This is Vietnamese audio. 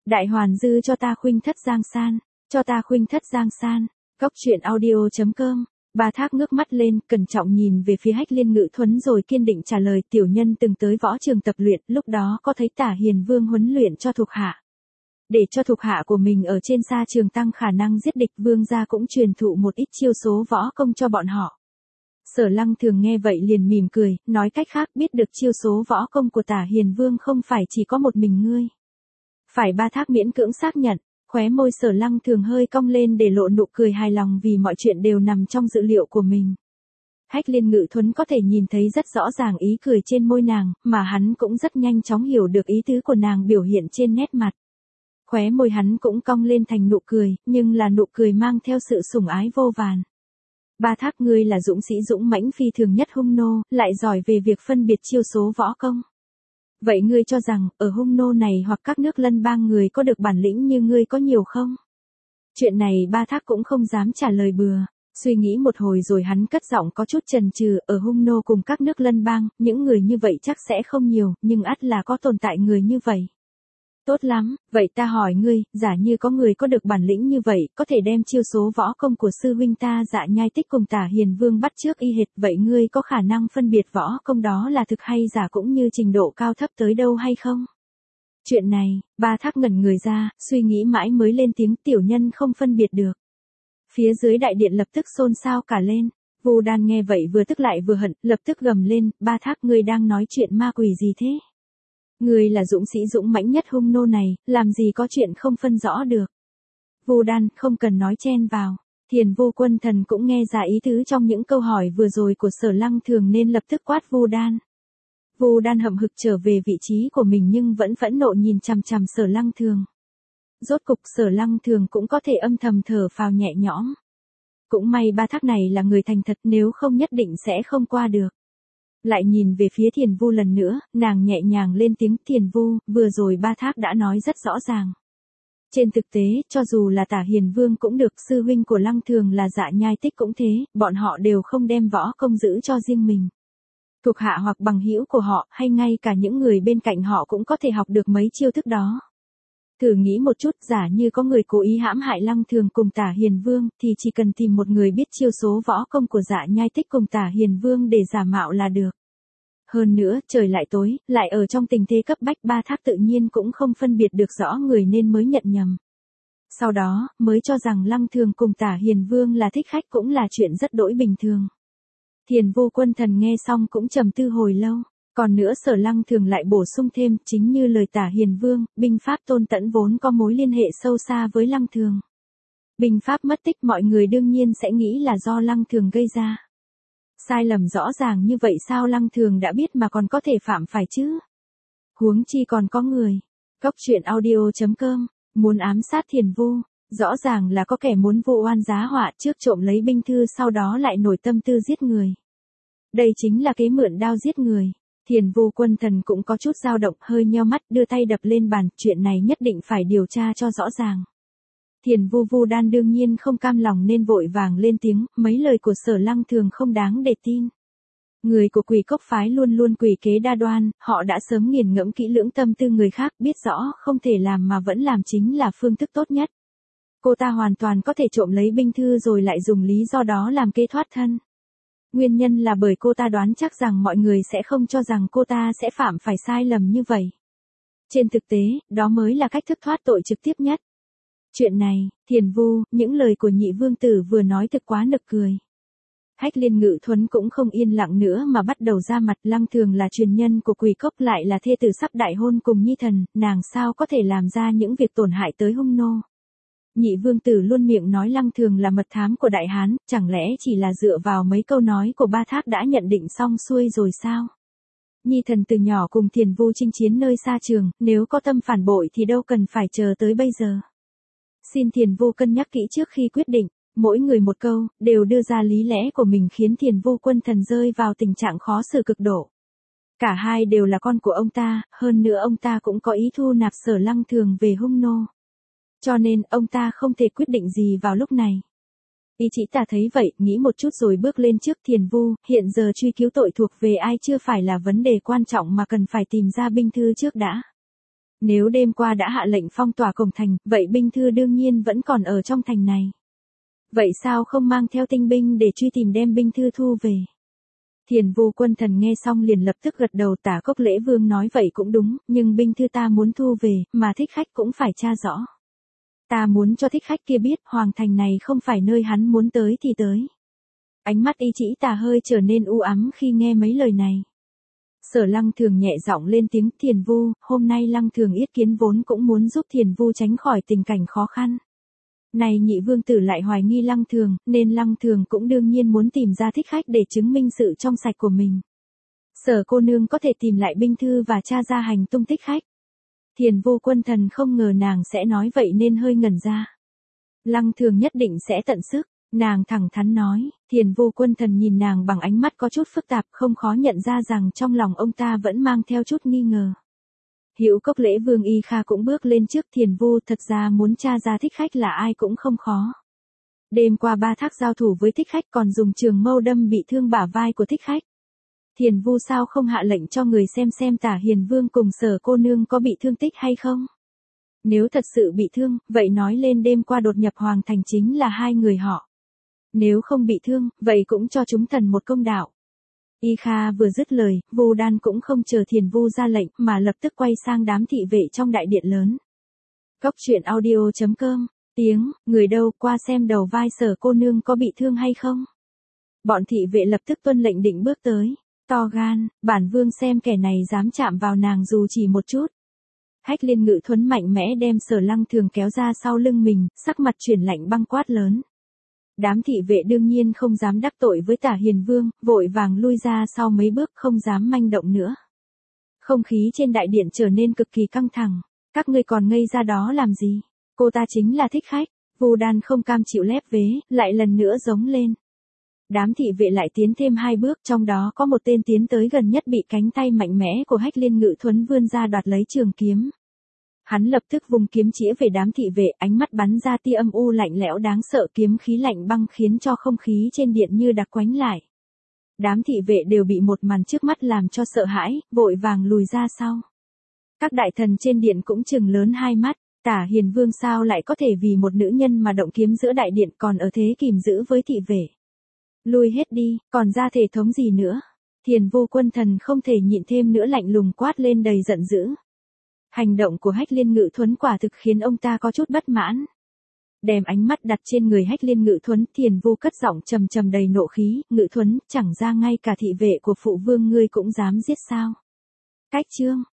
Đại hoàn dư cho ta khuynh thất giang san, cho ta khuynh thất giang san. Góc truyện audio.com. Ba Thác ngước mắt lên, cẩn trọng nhìn về phía Hách Liên Ngự Thuấn rồi kiên định trả lời, tiểu nhân từng tới võ trường tập luyện, lúc đó có thấy Tả Hiền Vương huấn luyện cho thuộc hạ. Để cho thuộc hạ của mình ở trên sa trường tăng khả năng giết địch, vương gia cũng truyền thụ một ít chiêu số võ công cho bọn họ. Sở Lăng Thường nghe vậy liền mỉm cười, nói cách khác biết được chiêu số võ công của Tả Hiền Vương không phải chỉ có một mình ngươi. Phải. Ba Thác miễn cưỡng xác nhận, khóe môi Sở Lăng Thường hơi cong lên để lộ nụ cười hài lòng vì mọi chuyện đều nằm trong dự liệu của mình. Hách Liên Ngự Thuấn có thể nhìn thấy rất rõ ràng ý cười trên môi nàng, mà hắn cũng rất nhanh chóng hiểu được ý tứ của nàng biểu hiện trên nét mặt. Khóe môi hắn cũng cong lên thành nụ cười, nhưng là nụ cười mang theo sự sủng ái vô vàn. Ba Thác, ngươi là dũng sĩ dũng mãnh phi thường nhất Hung Nô, lại giỏi về việc phân biệt chiêu số võ công. Vậy ngươi cho rằng, ở Hung Nô này hoặc các nước lân bang người có được bản lĩnh như ngươi có nhiều không? Chuyện này Ba Thác cũng không dám trả lời bừa. Suy nghĩ một hồi rồi hắn cất giọng có chút chần chừ, ở Hung Nô cùng các nước lân bang, những người như vậy chắc sẽ không nhiều, nhưng ắt là có tồn tại người như vậy. Tốt lắm, vậy ta hỏi ngươi, giả như có người có được bản lĩnh như vậy, có thể đem chiêu số võ công của sư huynh ta Dạ Nhai Tích cùng Tả Hiền Vương bắt chước y hệt, vậy ngươi có khả năng phân biệt võ công đó là thực hay giả cũng như trình độ cao thấp tới đâu hay không? Chuyện này, Ba Thác ngẩn người ra, suy nghĩ mãi mới lên tiếng, tiểu nhân không phân biệt được. Phía dưới đại điện lập tức xôn xao cả lên. Vu Đan nghe vậy vừa tức lại vừa hận, lập tức gầm lên, Ba Thác, ngươi đang nói chuyện ma quỷ gì thế? Ngươi là dũng sĩ dũng mãnh nhất Hung Nô này, làm gì có chuyện không phân rõ được. Vu Đan, không cần nói chen vào. Thiền Vô Quân Thần cũng nghe ra ý tứ trong những câu hỏi vừa rồi của Sở Lăng Thường nên lập tức quát Vu Đan. Vu Đan hậm hực trở về vị trí của mình nhưng vẫn phẫn nộ nhìn chằm chằm Sở Lăng Thường. Rốt cục Sở Lăng Thường cũng có thể âm thầm thở phào nhẹ nhõm. Cũng may Ba Thác này là người thành thật, nếu không nhất định sẽ không qua được. Lại nhìn về phía Thiền Vu lần nữa, nàng nhẹ nhàng lên tiếng, Thiền Vu, vừa rồi Ba Thác đã nói rất rõ ràng. Trên thực tế, cho dù là Tả Hiền Vương cũng được, sư huynh của Lăng Thường là Dạ Nhai Tích cũng thế, bọn họ đều không đem võ công giữ cho riêng mình. Thuộc hạ hoặc bằng hữu của họ, hay ngay cả những người bên cạnh họ cũng có thể học được mấy chiêu thức đó. Thử nghĩ một chút, giả như có người cố ý hãm hại Lăng Thường cùng Tả Hiền Vương, thì chỉ cần tìm một người biết chiêu số võ công của Dạ Nhai Tích cùng Tả Hiền Vương để giả mạo là được. Hơn nữa, trời lại tối, lại ở trong tình thế cấp bách, Ba Thác tự nhiên cũng không phân biệt được rõ người nên mới nhận nhầm. Sau đó, mới cho rằng Lăng Thường cùng Tả Hiền Vương là thích khách cũng là chuyện rất đỗi bình thường. Thiền Vô Quân Thần nghe xong cũng trầm tư hồi lâu. Còn nữa Sở Lăng Thường lại bổ sung thêm, chính như lời Tả Hiền Vương, binh pháp Tôn Tẫn vốn có mối liên hệ sâu xa với Lăng Thường. Binh pháp mất tích mọi người đương nhiên sẽ nghĩ là do Lăng Thường gây ra. Sai lầm rõ ràng như vậy sao Lăng Thường đã biết mà còn có thể phạm phải chứ? Huống chi còn có người. Góc truyện audio.com, muốn ám sát Thiền Vu, rõ ràng là có kẻ muốn vu oan giá họa, trước trộm lấy binh thư sau đó lại nổi tâm tư giết người. Đây chính là kế mượn đao giết người. Thiền Vô Quân Thần cũng có chút dao động, hơi nheo mắt, đưa tay đập lên bàn, chuyện này nhất định phải điều tra cho rõ ràng. Thiền Vu Đan đương nhiên không cam lòng nên vội vàng lên tiếng, mấy lời của Sở Lăng Thường không đáng để tin. Người của Quỷ Cốc phái luôn luôn quỷ kế đa đoan, họ đã sớm nghiền ngẫm kỹ lưỡng tâm tư người khác, biết rõ không thể làm mà vẫn làm chính là phương thức tốt nhất. Cô ta hoàn toàn có thể trộm lấy binh thư rồi lại dùng lý do đó làm kế thoát thân. Nguyên nhân là bởi cô ta đoán chắc rằng mọi người sẽ không cho rằng cô ta sẽ phạm phải sai lầm như vậy. Trên thực tế, đó mới là cách thức thoát tội trực tiếp nhất. Chuyện này, Thiền Vu, những lời của nhị vương tử vừa nói thực quá nực cười. Hách Liên Ngự Thuấn cũng không yên lặng nữa mà bắt đầu ra mặt, Lăng Thường là truyền nhân của Quỷ Cốc lại là thê tử sắp đại hôn cùng Nhi Thần, nàng sao có thể làm ra những việc tổn hại tới Hung Nô. Nhị vương tử luôn miệng nói Lăng Thường là mật thám của Đại Hán, chẳng lẽ chỉ là dựa vào mấy câu nói của Ba Thác đã nhận định xong xuôi rồi sao? Nhi Thần từ nhỏ cùng Thiền Vu chinh chiến nơi xa trường, nếu có tâm phản bội thì đâu cần phải chờ tới bây giờ. Xin Thiền Vu cân nhắc kỹ trước khi quyết định, mỗi người một câu, đều đưa ra lý lẽ của mình khiến Thiền Vô Quân Thần rơi vào tình trạng khó xử cực độ. Cả hai đều là con của ông ta, hơn nữa ông ta cũng có ý thu nạp Sở Lăng Thường về Hung Nô. Cho nên, ông ta không thể quyết định gì vào lúc này. Ý chỉ ta thấy vậy, nghĩ một chút rồi bước lên trước Thiền Vu, hiện giờ truy cứu tội thuộc về ai chưa phải là vấn đề quan trọng mà cần phải tìm ra binh thư trước đã. Nếu đêm qua đã hạ lệnh phong tỏa cổng thành, vậy binh thư đương nhiên vẫn còn ở trong thành này. Vậy sao không mang theo tinh binh để truy tìm đem binh thư thu về? Thiền Vu Quân Thần nghe xong liền lập tức gật đầu. Tả Cốc Lễ Vương nói vậy cũng đúng, nhưng binh thư ta muốn thu về, mà Thích Khách cũng phải tra rõ. Ta muốn cho Thích Khách kia biết hoàng thành này không phải nơi hắn muốn tới thì tới. Ánh mắt Y Chỉ Tà hơi trở nên u ám khi nghe mấy lời này. Sở Lăng Thường nhẹ giọng lên tiếng, Thiền Vu, hôm nay Lăng Thường yết kiến vốn cũng muốn giúp Thiền Vu tránh khỏi tình cảnh khó khăn. Này nhị vương tử lại hoài nghi Lăng Thường, nên Lăng Thường cũng đương nhiên muốn tìm ra Thích Khách để chứng minh sự trong sạch của mình. Sở cô nương có thể tìm lại binh thư và tra ra hành tung Thích Khách. Thiền Vu Quân Thần không ngờ nàng sẽ nói vậy nên hơi ngẩn ra. Lăng Thường nhất định sẽ tận sức, nàng thẳng thắn nói. Thiền Vu Quân Thần nhìn nàng bằng ánh mắt có chút phức tạp, không khó nhận ra rằng trong lòng ông ta vẫn mang theo chút nghi ngờ. Hữu Cốc Lễ Vương Y Kha cũng bước lên trước. Thiền Vu, thật ra muốn tra ra Thích Khách là ai cũng không khó. Đêm qua Ba Thác giao thủ với Thích Khách còn dùng trường mâu đâm bị thương bả vai của Thích Khách. Thiền Vu sao không hạ lệnh cho người xem Tả Hiền Vương cùng Sở cô nương có bị thương tích hay không? Nếu thật sự bị thương, vậy nói lên đêm qua đột nhập hoàng thành chính là hai người họ. Nếu không bị thương, vậy cũng cho chúng thần một công đạo. Y Kha vừa dứt lời, Vu Đan cũng không chờ Thiền Vu ra lệnh mà lập tức quay sang đám thị vệ trong đại điện lớn. Cốc truyện audio.com, tiếng, người đâu qua xem đầu vai Sở cô nương có bị thương hay không? Bọn thị vệ lập tức tuân lệnh định bước tới. To gan, bản vương xem kẻ này dám chạm vào nàng dù chỉ một chút. Hách Liên Ngự Thuấn mạnh mẽ đem Sở Lăng Thường kéo ra sau lưng mình, sắc mặt chuyển lạnh băng quát lớn. Đám thị vệ đương nhiên không dám đắc tội với Tả Hiền Vương, vội vàng lui ra sau mấy bước không dám manh động nữa. Không khí trên đại điện trở nên cực kỳ căng thẳng. Các ngươi còn ngây ra đó làm gì? Cô ta chính là Thích Khách. Vu Đan không cam chịu lép vế, lại lần nữa giống lên. Đám thị vệ lại tiến thêm hai bước, trong đó có một tên tiến tới gần nhất bị cánh tay mạnh mẽ của Hách Liên Ngự Thuấn vươn ra đoạt lấy trường kiếm. Hắn lập tức vùng kiếm chĩa về đám thị vệ, ánh mắt bắn ra tia âm u lạnh lẽo đáng sợ, kiếm khí lạnh băng khiến cho không khí trên điện như đặc quánh lại. Đám thị vệ đều bị một màn trước mắt làm cho sợ hãi, vội vàng lùi ra sau. Các đại thần trên điện cũng trừng lớn hai mắt, Tả Hiền Vương sao lại có thể vì một nữ nhân mà động kiếm giữa đại điện, còn ở thế kìm giữ với thị vệ. Lui hết đi, còn ra thể thống gì nữa? Thiền Vu Quân Thần không thể nhịn thêm nữa, lạnh lùng quát lên đầy giận dữ. Hành động của Hách Liên Ngự Thuấn quả thực khiến ông ta có chút bất mãn. Đem ánh mắt đặt trên người Hách Liên Ngự Thuấn, Thiền Vu cất giọng trầm trầm đầy nộ khí, Ngự Thuấn, chẳng ra ngay cả thị vệ của phụ vương ngươi cũng dám giết sao? Cách chương